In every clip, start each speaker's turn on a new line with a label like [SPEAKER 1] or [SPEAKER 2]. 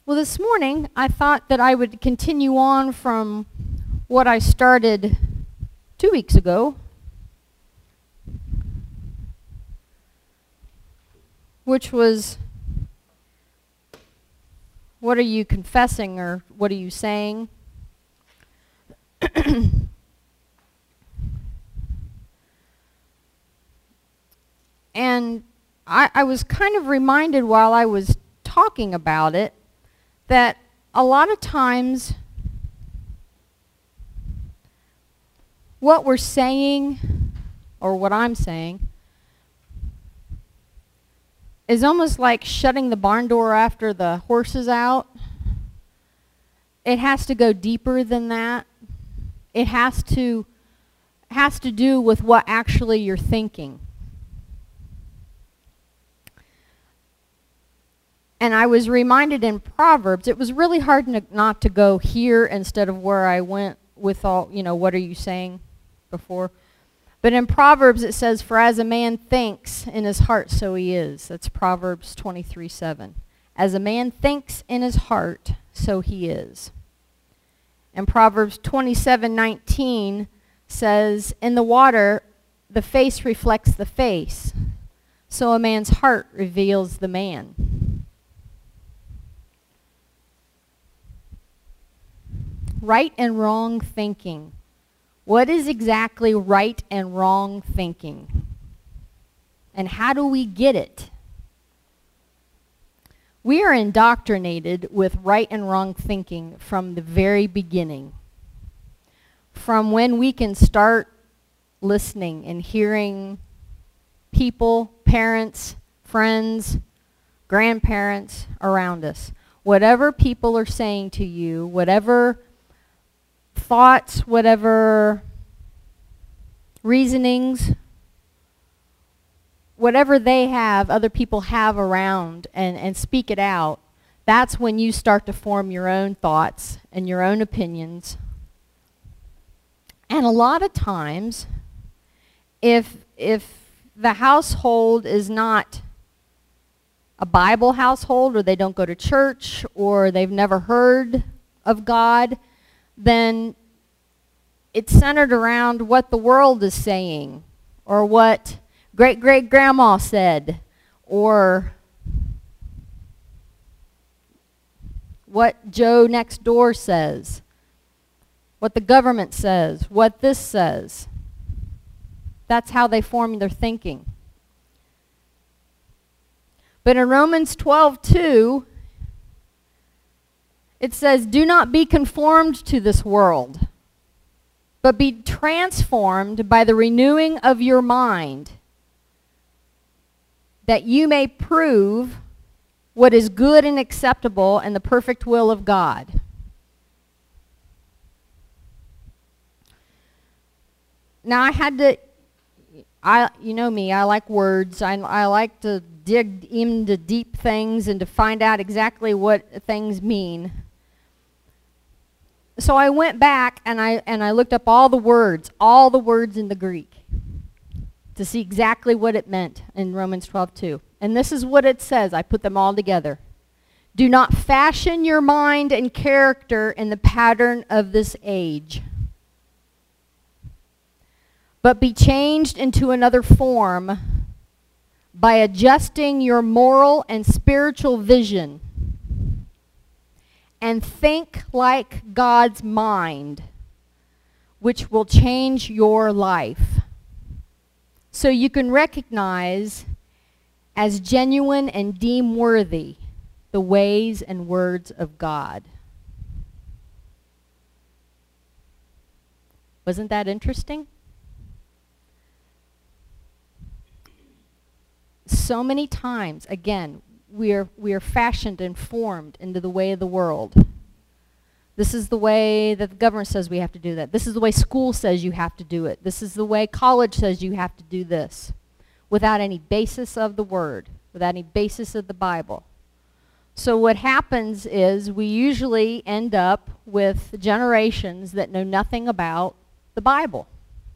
[SPEAKER 1] Well, this morning I thought that I would continue on from what I started 2 weeks ago, which was, what are you confessing, or what are you saying? And I was kind of reminded while I was talking about it that a lot of times what we're saying, or what I'm saying, is almost like shutting the barn door after the horse is out. It has to go deeper than that. It has to do with what actually you're thinking. And I was reminded in Proverbs, it was really hard not to go here instead of where I went with all, what are you saying before. But in Proverbs it says, for as a man thinks in his heart, so he is. That's Proverbs 23:7. As a man thinks in his heart, so he is. And Proverbs 27:19 says, in the water, the face reflects the face, so a man's heart reveals the man. Right and wrong thinking. What is exactly right and wrong thinking? And how do we get it? We are indoctrinated with right and wrong thinking from the very beginning. From when we can start listening and hearing people, parents, friends, grandparents around us. Whatever people are saying to you, whatever thoughts, whatever reasonings, whatever they have, other people have around and speak it out, that's when you start to form your own thoughts and your own opinions. And a lot of times, if the household is not a Bible household, or they don't go to church, or they've never heard of God, then it's centered around what the world is saying, or what great-great-grandma said, or what Joe next door says, what the government says, what this says. That's how they form their thinking. But in Romans 12:2, it says, do not be conformed to this world, but be transformed by the renewing of your mind, that you may prove what is good and acceptable and the perfect will of God. Now you know me, I like words. I like to dig into deep things and to find out exactly what things mean. So I went back and I looked up all the words in the Greek, to see exactly what it meant in Romans 12:2. And this is what it says. I put them all together. Do not fashion your mind and character in the pattern of this age, but be changed into another form by adjusting your moral and spiritual vision, and think like God's mind, which will change your life, so you can recognize as genuine and deem worthy the ways and words of God. Wasn't that interesting? So many times, again, we are fashioned and formed into the way of the world. This is the way that the government says we have to do that. This is the way school says you have to do it. This is the way college says you have to do this, without any basis of the Word, without any basis of the Bible. So what happens is we usually end up with generations that know nothing about the Bible.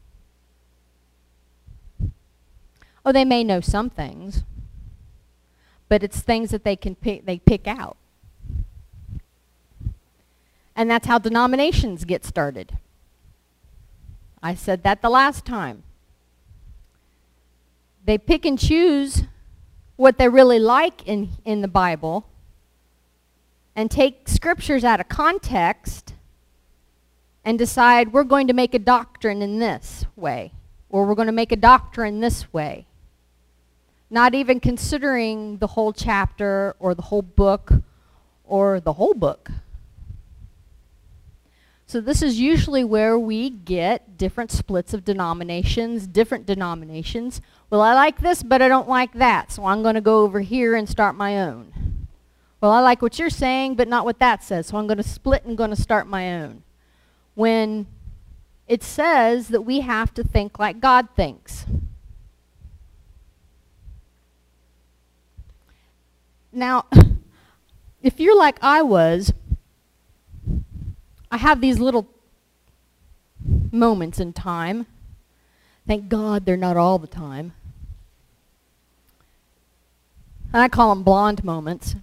[SPEAKER 1] Oh, they may know some things, but it's things that they pick out. And that's how denominations get started. I said that the last time. They pick and choose what they really like in the Bible and take scriptures out of context and decide we're going to make a doctrine in this way, or we're going to make a doctrine this way. Not even considering the whole chapter or the whole book or the whole book. So this is usually where we get different splits of denominations, different denominations. Well, I like this, but I don't like that, so I'm going to go over here and start my own. Well, I like what you're saying, but not what that says, so I'm going to split and going to start my own. When it says that we have to think like God thinks. Now, if you're like I was, I have these little moments in time. Thank God they're not all the time. And I call them blonde moments.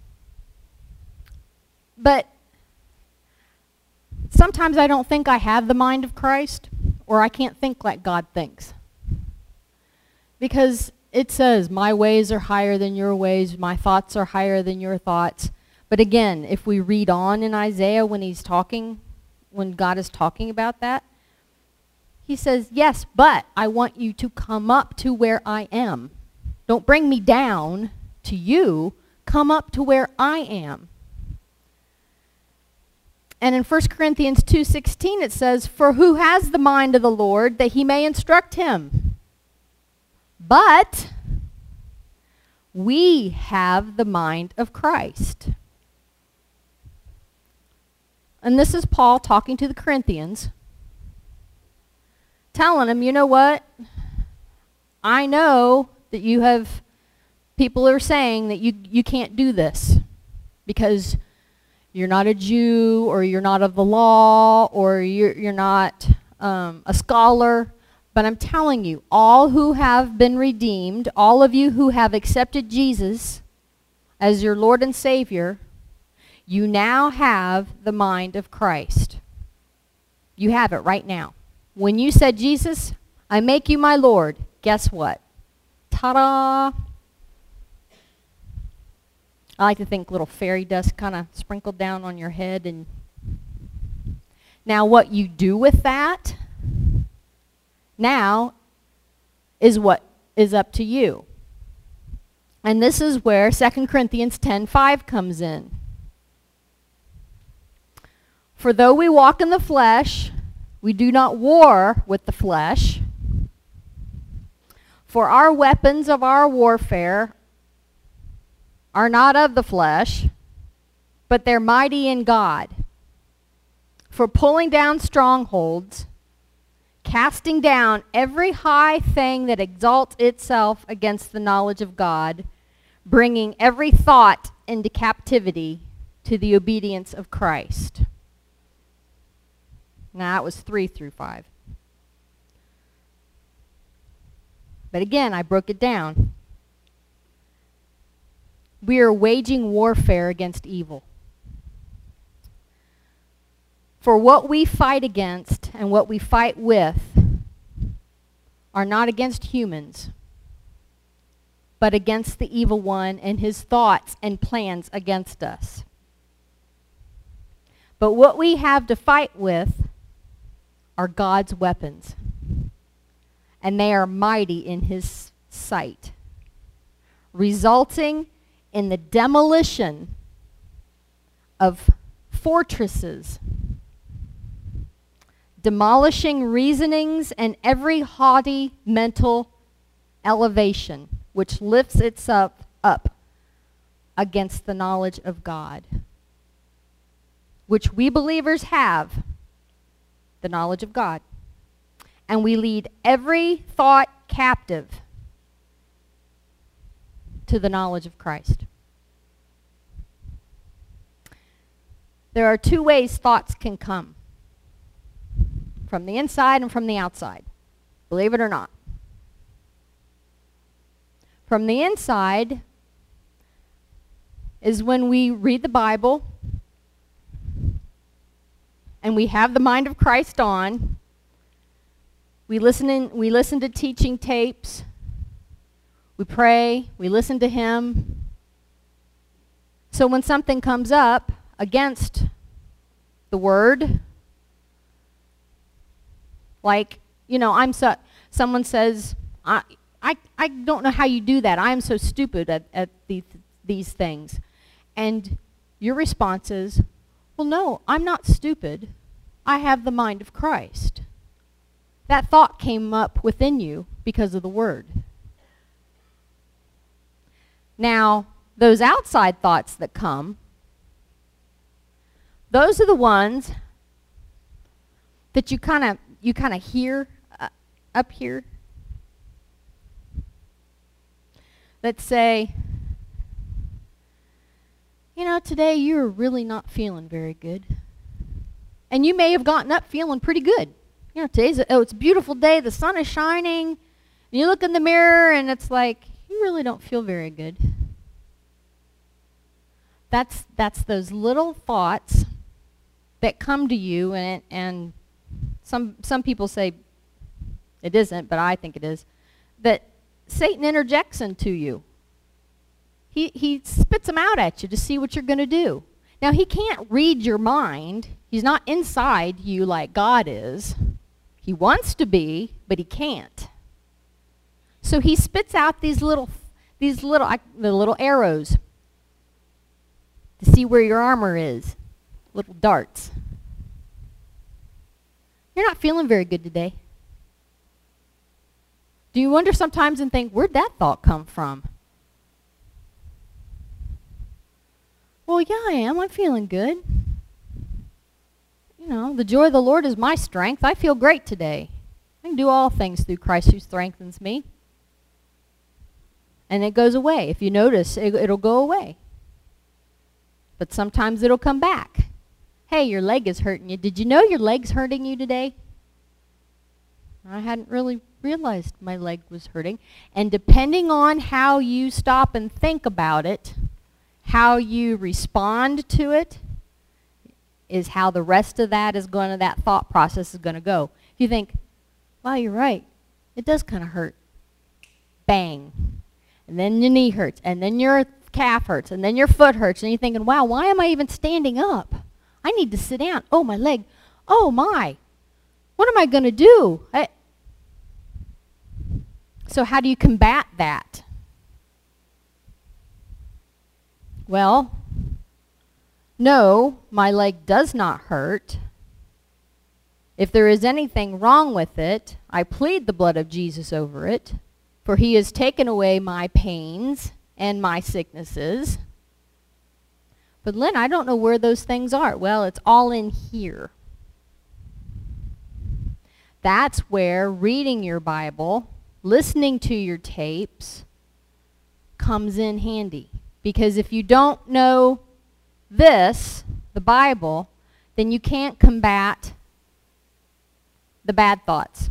[SPEAKER 1] But sometimes I don't think I have the mind of Christ, or I can't think like God thinks. Because it says, my ways are higher than your ways, my thoughts are higher than your thoughts. But again, if we read on in Isaiah when he's talking, when God is talking about that, he says, yes, but I want you to come up to where I am. Don't bring me down to you. Come up to where I am. And in 1 Corinthians 2:16 it says, for who has the mind of the Lord that he may instruct him? But we have the mind of Christ. And this is Paul talking to the Corinthians, telling them, you know what? I know that you have, people are saying that you can't do this because you're not a Jew, or you're not of the law, or you're not a scholar. But I'm telling you, all who have been redeemed, all of you who have accepted Jesus as your Lord and Savior, you now have the mind of Christ. You have it right now. When you said, Jesus, I make you my Lord, guess what? Ta-da! I like to think little fairy dust kind of sprinkled down on your head. And now what you do with that now is what is up to you. And this is where 2 Corinthians 10:5 comes in. For though we walk in the flesh, we do not war with the flesh. For our weapons of our warfare are not of the flesh, but they're mighty in God, for pulling down strongholds, casting down every high thing that exalts itself against the knowledge of God, bringing every thought into captivity to the obedience of Christ. Now, that was 3-5. But again, I broke it down. We are waging warfare against evil. For what we fight against and what we fight with are not against humans, but against the evil one and his thoughts and plans against us. But what we have to fight with are God's weapons, and they are mighty in his sight, resulting in the demolition of fortresses, demolishing reasonings and every haughty mental elevation which lifts itself up against the knowledge of God, which we believers have, the knowledge of God. And we lead every thought captive to the knowledge of Christ. There are two ways thoughts can come. From the inside and from the outside. Believe it or not. From the inside is when we read the Bible and we have the mind of Christ on. We listen to teaching tapes. We pray. We listen to Him. So when something comes up against the Word, like, you know, someone says, I don't know how you do that. I am so stupid at these things. And your response is, well, no, I'm not stupid. I have the mind of Christ. That thought came up within you because of the Word. Now, those outside thoughts that come, those are the ones that you kind of hear up here that say, you know, today you're really not feeling very good. And you may have gotten up feeling pretty good. You know, it's a beautiful day, the sun is shining, and you look in the mirror and it's like, you really don't feel very good. That's those little thoughts that come to you, and some people say it isn't, but I think it is, that Satan interjects into you. He spits them out at you to see what you're going to do. Now, he can't read your mind. He's not inside you like God is. He wants to be, but he can't. So he spits out these little arrows to see where your armor is, little darts. You're not feeling very good today. Do you wonder sometimes and think, where'd that thought come from? Well, yeah, I am. I'm feeling good. You know, the joy of the Lord is my strength. I feel great today. I can do all things through Christ who strengthens me. And it goes away. If you notice, it'll go away. But sometimes it'll come back. Hey, your leg is hurting you. Did you know your leg's hurting you today? I hadn't really realized my leg was hurting. And depending on how you stop and think about it, how you respond to it, is how the rest of that thought process is going to go. If you think, wow, you're right, it does kind of hurt. Bang. And then your knee hurts, and then your calf hurts, and then your foot hurts, and you're thinking, wow, why am I even standing up? I need to sit down. Oh, my leg. Oh, my. What am I going to do? So how do you combat that? Well, no, my leg does not hurt. If there is anything wrong with it, I plead the blood of Jesus over it, for he has taken away my pains and my sicknesses. But Lynn, I don't know where those things are. Well, it's all in here. That's where reading your Bible, listening to your tapes, comes in handy. Because if you don't know this, the Bible, then you can't combat the bad thoughts.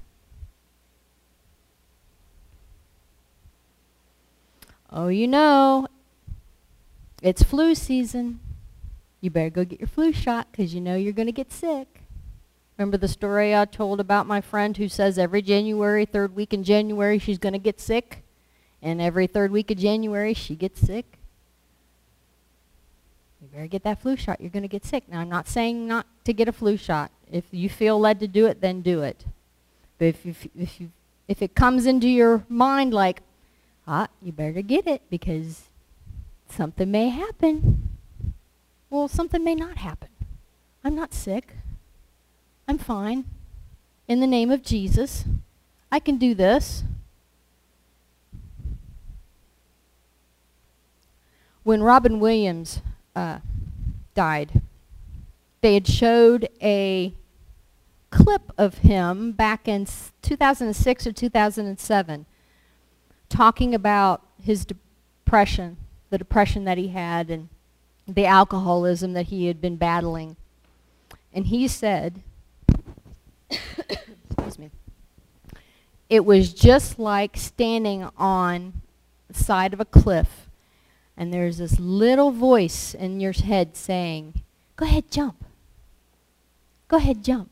[SPEAKER 1] Oh, you know, it's flu season. You better go get your flu shot because you know you're going to get sick. Remember the story I told about my friend who says every January, third week in January, she's going to get sick? And every third week of January, she gets sick? You better get that flu shot. You're going to get sick. Now, I'm not saying not to get a flu shot. If you feel led to do it, then do it. But if it comes into your mind like, you better get it because something may happen. Well, something may not happen. I'm not sick. I'm fine. In the name of Jesus, I can do this. When Robin Williams died, they had showed a clip of him back in 2006 or 2007 talking about his depression, the depression that he had and the alcoholism that he had been battling. And he said, excuse me, it was just like standing on the side of a cliff and there's this little voice in your head saying, go ahead, jump. Go ahead, jump.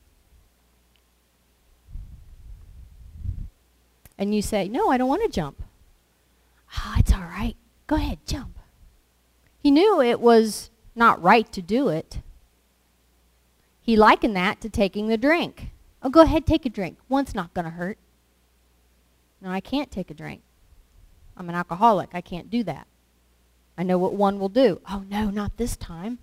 [SPEAKER 1] And you say, no, I don't want to jump. Ah, it's all right. Go ahead, jump. He knew it was not right to do it. He likened that to taking the drink. Oh, go ahead, take a drink. One's not going to hurt. No, I can't take a drink. I'm an alcoholic. I can't do that. I know what one will do. Oh, no, not this time.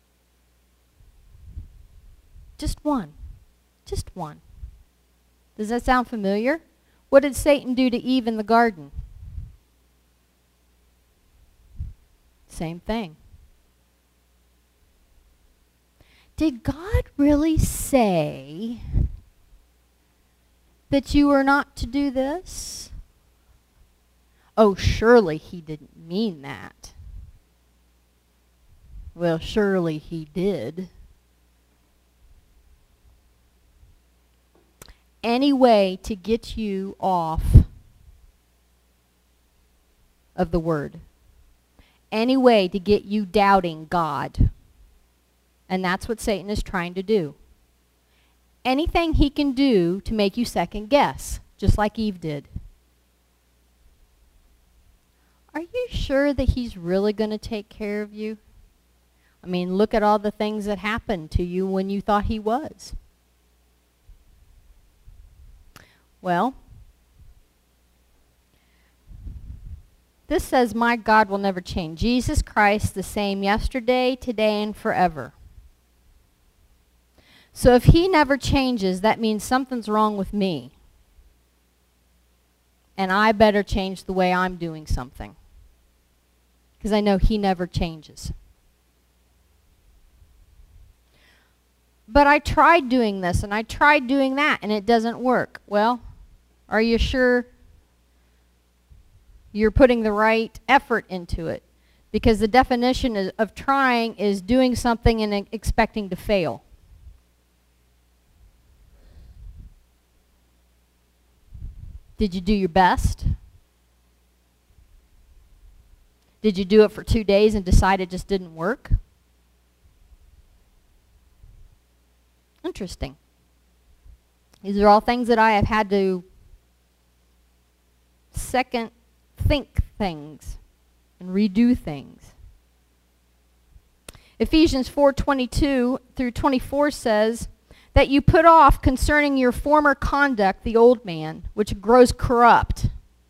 [SPEAKER 1] Just one. Just one. Does that sound familiar? What did Satan do to Eve in the garden? Same thing. Did God really say that you are not to do this? Oh, surely he didn't mean that. Well, surely he did. Any way to get you off of the Word. Any way to get you doubting God. And that's what Satan is trying to do. Anything he can do to make you second guess, just like Eve did. Are you sure that he's really going to take care of you? I mean, look at all the things that happened to you when you thought he was. Well, this says, my God will never change. Jesus Christ the same yesterday, today, and forever. So if he never changes, that means something's wrong with me. And I better change the way I'm doing something. Because I know he never changes. But I tried doing this and I tried doing that and it doesn't work. Well, are you sure you're putting the right effort into it? Because the definition of trying is doing something and expecting to fail. Did you do your best? Did you do it for 2 days and decide it just didn't work? Interesting. These are all things that I have had to second think things and redo things. Ephesians 4:22 through 24 says that you put off concerning your former conduct the old man, which grows corrupt,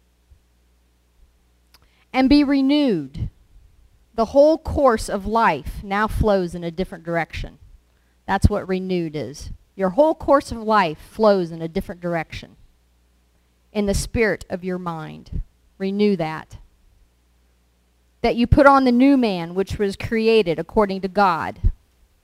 [SPEAKER 1] and be renewed. The whole course of life now flows in a different direction. That's what renewed is. Your whole course of life flows in a different direction. In the spirit of your mind. Renew that. That you put on the new man, which was created according to God.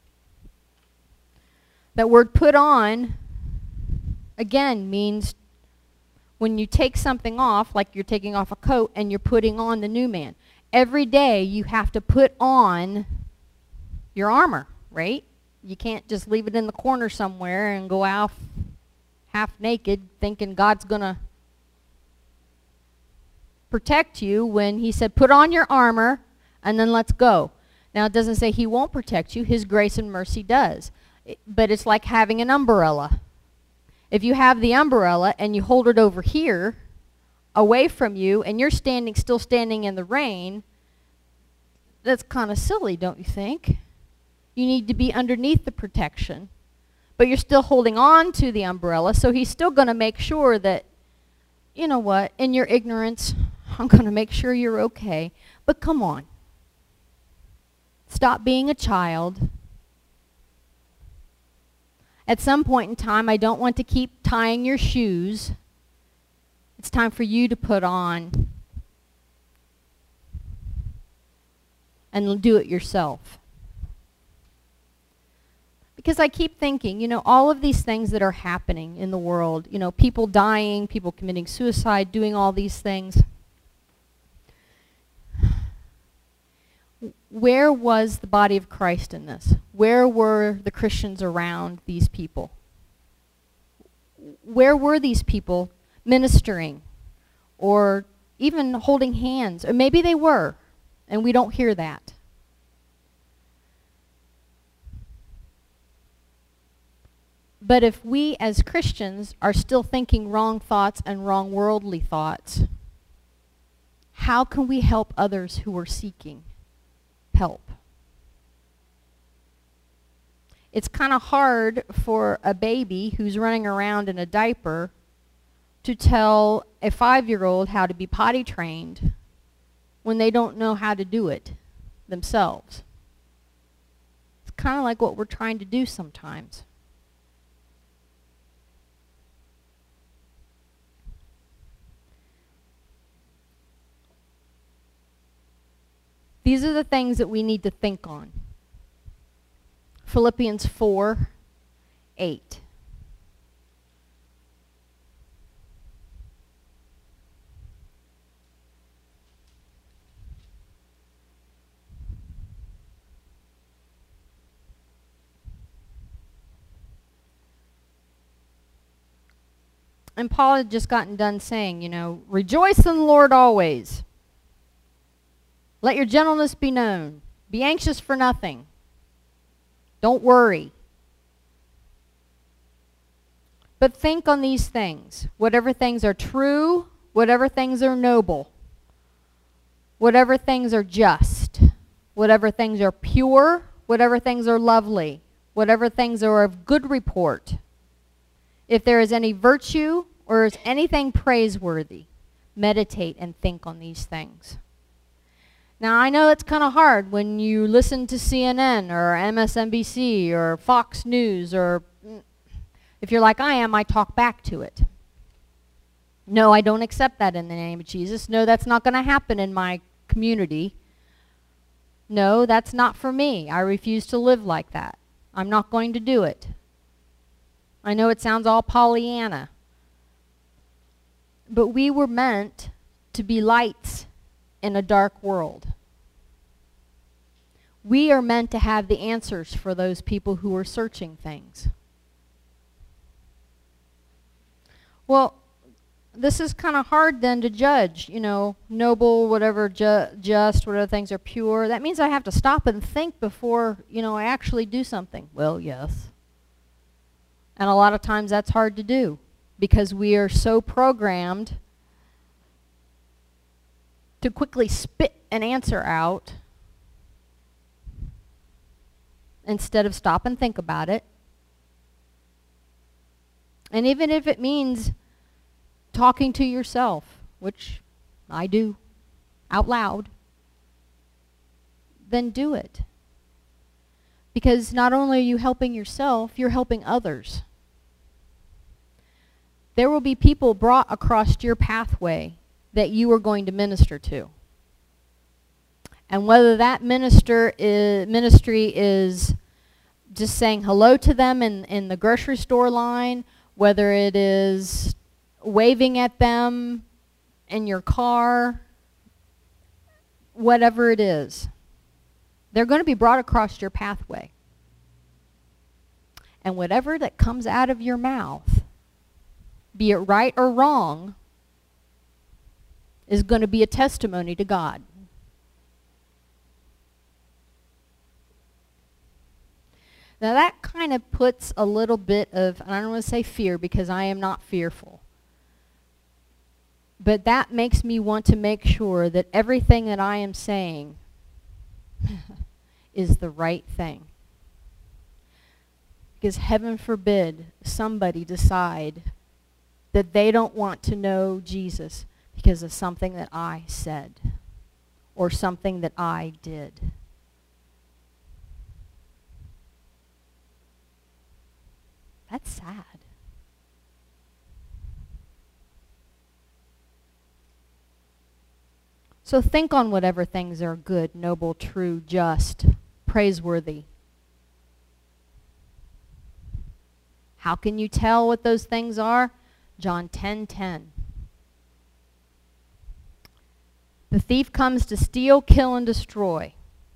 [SPEAKER 1] That word put on, again, means when you take something off, like you're taking off a coat and you're putting on the new man. Every day you have to put on your armor, right? You can't just leave it in the corner somewhere and go out half naked thinking God's going to protect you when he said put on your armor and then let's go. Now it doesn't say he won't protect you. His grace and mercy does. But it's like having an umbrella. If you have the umbrella and you hold it over here away from you and you're still standing in the rain, that's kind of silly, don't you think? You need to be underneath the protection, but you're still holding on to the umbrella, so he's still going to make sure that, you know what, in your ignorance, I'm going to make sure you're okay. But come on. Stop being a child. At some point in time, I don't want to keep tying your shoes. It's time for you to put on and do it yourself. Because I keep thinking, you know, all of these things that are happening in the world, you know, people dying, people committing suicide, doing all these things. Where was the body of Christ in this? Where were the Christians around these people? Where were these people ministering or even holding hands? Or maybe they were, and we don't hear that. But if we as Christians are still thinking wrong thoughts and wrong worldly thoughts, how can we help others who are seeking help? It's kind of hard for a baby who's running around in a diaper to tell a 5-year-old how to be potty trained when they don't know how to do it themselves. It's kind of like what we're trying to do sometimes. These are the things that we need to think on. Philippians 4:8. And Paul had just gotten done saying, you know, rejoice in the Lord always. Let your gentleness be known. Be anxious for nothing. Don't worry. But think on these things. Whatever things are true, whatever things are noble, whatever things are just, whatever things are pure, whatever things are lovely, whatever things are of good report. If there is any virtue or is anything praiseworthy, meditate and think on these things. Now, I know it's kind of hard when you listen to CNN or MSNBC or Fox News, or if you're like I am, I talk back to it. No, I don't accept that in the name of Jesus. No, that's not going to happen in my community. No, that's not for me. I refuse to live like that. I'm not going to do it. I know it sounds all Pollyanna. But we were meant to be lights in a dark world. We are meant to have the answers for those people who are searching things. Well, this is kind of hard then to judge, you know, noble, whatever, just, whatever things are pure. That means I have to stop and think before, you know, I actually do something. Well, yes. And a lot of times that's hard to do because we are so programmed to quickly spit an answer out instead of stop and think about it. And even if it means talking to yourself, which I do out loud, then do it. Because not only are you helping yourself, you're helping others. There will be people brought across your pathway that you are going to minister to. And whether that ministry is just saying hello to them in the grocery store line, whether it is waving at them in your car, whatever it is, they're going to be brought across your pathway. And whatever that comes out of your mouth, be it right or wrong, is going to be a testimony to God. Now that kind of puts a little bit of, and I don't want to say fear because I am not fearful, but that makes me want to make sure that everything that I am saying is the right thing. Because heaven forbid somebody decide that they don't want to know Jesus because of something that I said or something that I did. That's sad. So think on whatever things are good, noble, true, just, praiseworthy. How can you tell what those things are? John 10:10. The thief comes to steal, kill, and destroy.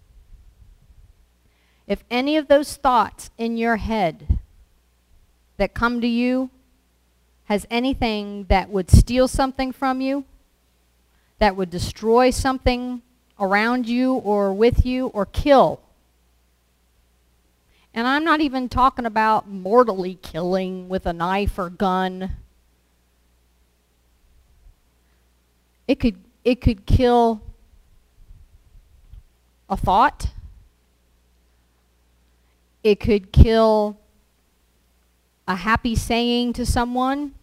[SPEAKER 1] If any of those thoughts in your head that come to you has anything that would steal something from you, that would destroy something around you or with you or kill, And I'm not even talking about mortally killing with a knife or gun. It could kill a thought. It could kill a happy saying to someone.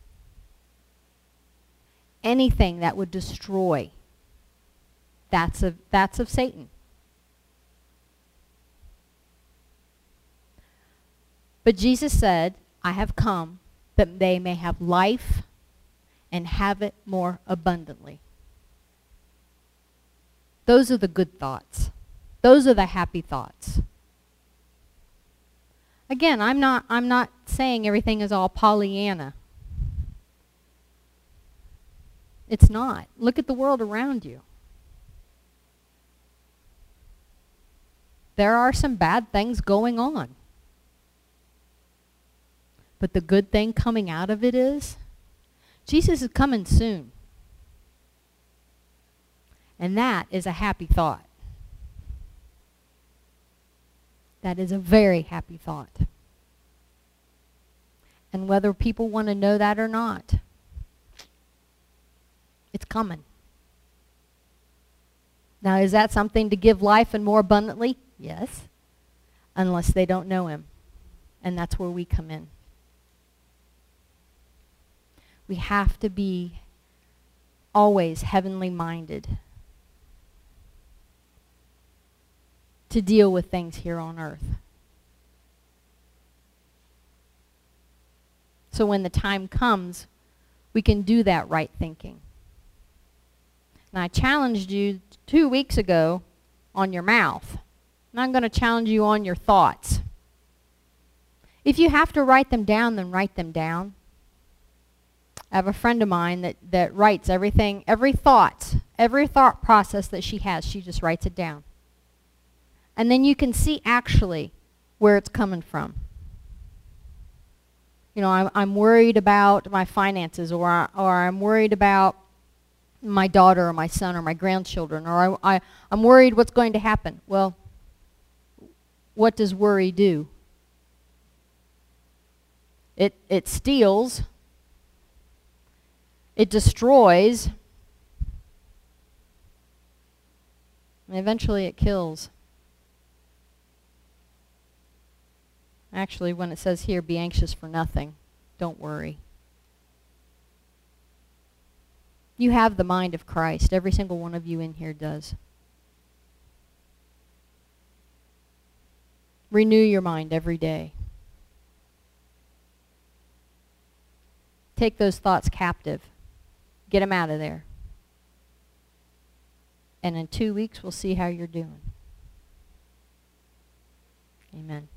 [SPEAKER 1] Anything that would destroy. That's of Satan. But Jesus said, I have come that they may have life and have it more abundantly. Those are the good thoughts. Those are the happy thoughts. Again, I'm not saying everything is all Pollyanna. It's not. Look at the world around you. There are some bad things going on. But the good thing coming out of it is, Jesus is coming soon. And that is a happy thought. That is a very happy thought. And whether people want to know that or not, it's coming. Now, is that something to give life and more abundantly? Yes. Unless they don't know him. And that's where we come in. We have to be always heavenly minded to deal with things here on earth. So when the time comes, we can do that right thinking. And I challenged you 2 weeks ago on your mouth. And I'm going to challenge you on your thoughts. If you have to write them down, then write them down. I have a friend of mine that writes everything, every thought process that she has, she just writes it down. And then you can see actually where it's coming from. You know, I'm worried about my finances, or I'm worried about my daughter or my son or my grandchildren, or I'm worried what's going to happen. Well, what does worry do? It steals. It destroys. And eventually it kills. Actually, when it says here, be anxious for nothing, don't worry. You have the mind of Christ. Every single one of you in here does. Renew your mind every day. Take those thoughts captive. Get them out of there. And in 2 weeks, we'll see how you're doing. Amen.